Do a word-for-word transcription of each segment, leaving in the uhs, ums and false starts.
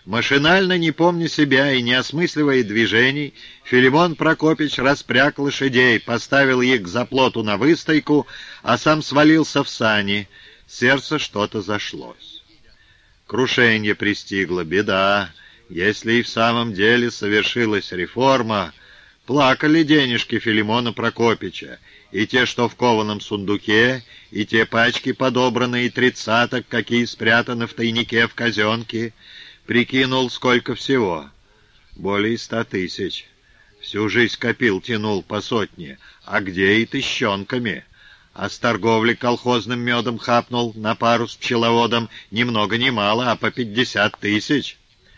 Машинально, не помня себя и не осмысливая движений, Филимон Прокопич распряг лошадей, поставил их к заплоту на выстойку, а сам свалился в сани. Сердце что-то зашлось. Крушенье пристигло, беда. Если и в самом деле совершилась реформа, плакали денежки Филимона Прокопича, и те, что в кованом сундуке, и те пачки подобранные тридцаток, какие спрятаны в тайнике в казенке. Прикинул, сколько всего. Более ста тысяч. Всю жизнь копил, тянул по сотне. А где и тыщенками? А с торговли колхозным медом хапнул на пару с пчеловодом ни много ни мало, а по пятьдесят тысяч.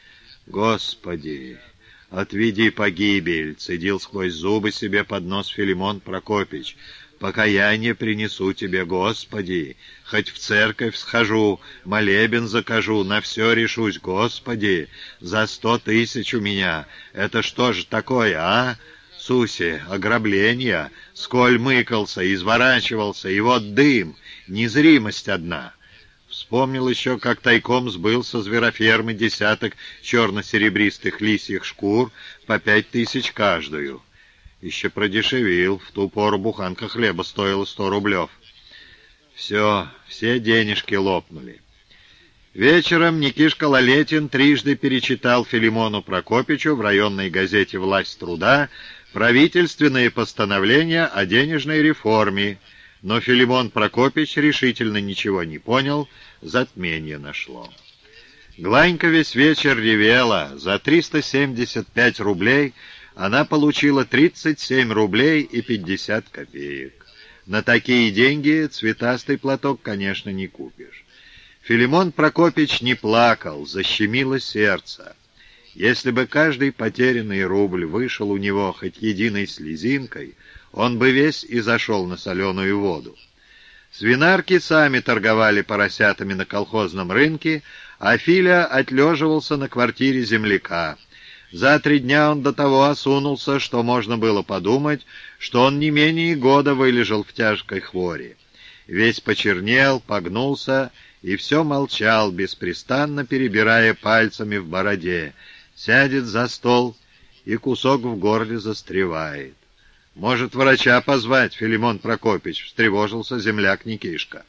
Господи, отведи погибель, цедил сквозь зубы себе под нос Филимон Прокопич. Покаяние принесу тебе, Господи, хоть в церковь схожу, молебен закажу, на все решусь, Господи, за сто тысяч у меня. Это что же такое, а? Сусе, ограбление, сколь мыкался, изворачивался, и вот дым, незримость одна. Вспомнил еще, как тайком сбыл со зверофермы десяток черно-серебристых лисьих шкур по пять тысяч каждую. Еще продешевил, в ту пору буханка хлеба стоила сто рублев. Все, все денежки лопнули. Вечером Никишка Лалетин трижды перечитал Филимону Прокопичу в районной газете «Власть труда» правительственные постановления о денежной реформе, но Филимон Прокопич решительно ничего не понял, затмение нашло. Гланька весь вечер ревела. За триста семьдесят пять рублей она получила тридцать семь рублей и пятьдесят копеек. На такие деньги цветастый платок, конечно, не купишь. Филимон Прокопич не плакал, защемило сердце. Если бы каждый потерянный рубль вышел у него хоть единой слезинкой, он бы весь и зашел на соленую воду. Свинарки сами торговали поросятами на колхозном рынке, а Филя отлеживался на квартире земляка. За три дня он до того осунулся, что можно было подумать, что он не менее года вылежал в тяжкой хвори. Весь почернел, погнулся и все молчал, беспрестанно перебирая пальцами в бороде. Сядет за стол, и кусок в горле застревает. «Может, врача позвать, Филимон Прокопич?» — встревожился земляк Никишка.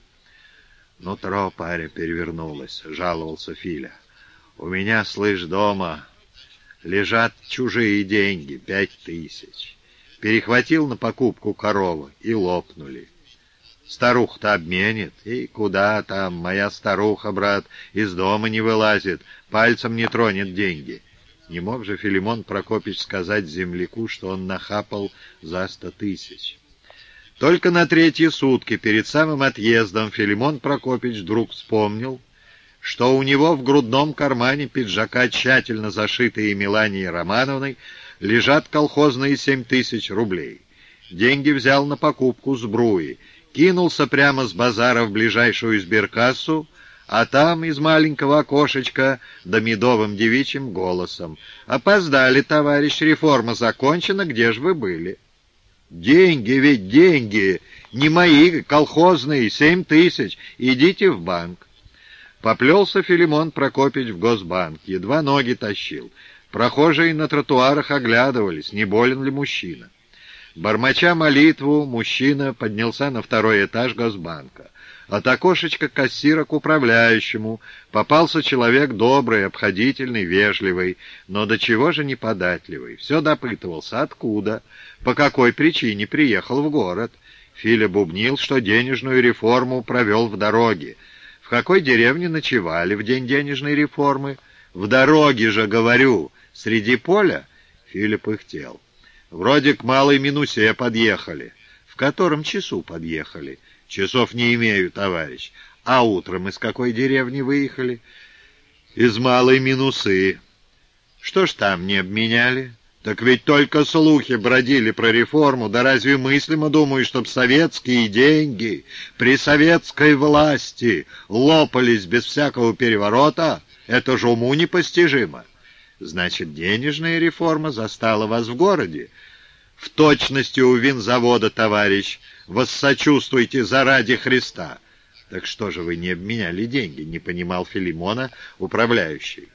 «Нутро паря перевернулось», — жаловался Филя. «У меня, слышь, дома лежат чужие деньги, пять тысяч. Перехватил на покупку корову, и лопнули. Старуха-то обменит, и куда там, моя старуха, брат, из дома не вылазит, пальцем не тронет деньги». Не мог же Филимон Прокопич сказать земляку, что он нахапал за сто тысяч. Только на третьи сутки, перед самым отъездом, Филимон Прокопич вдруг вспомнил, что у него в грудном кармане пиджака, тщательно зашитые Меланией Романовной, лежат колхозные семь тысяч рублей. Деньги взял на покупку сбруи, кинулся прямо с базара в ближайшую сберкассу, а там из маленького окошечка да медовым девичьим голосом: «Опоздали, товарищ, реформа закончена, где же вы были?» «Деньги ведь деньги, не мои, колхозные, семь тысяч, идите в банк». Поплелся Филимон Прокопич в Госбанк, едва ноги тащил. Прохожие на тротуарах оглядывались, не болен ли мужчина. Бормоча молитву, мужчина поднялся на второй этаж Госбанка. От окошечка кассира к управляющему попался человек добрый, обходительный, вежливый, но до чего же неподатливый. Все допытывался, откуда, по какой причине приехал в город. Филя бубнил, что денежную реформу провел в дороге. В какой деревне ночевали в день денежной реформы? В дороге же, говорю, среди поля? Филя пыхтел. Вроде к Малой Минусе подъехали. В котором часу подъехали? Часов не имею, товарищ. А утром из какой деревни выехали? Из Малой Минусы. Что ж там не обменяли? Так ведь только слухи бродили про реформу, да разве мыслимо, думаю, чтоб советские деньги при советской власти лопались без всякого переворота? Это же уму непостижимо. Значит, денежная реформа застала вас в городе. В точности у винзавода, товарищ. Воссочувствуйте заради Христа. Так что же вы не обменяли деньги, не понимал Филимона управляющий.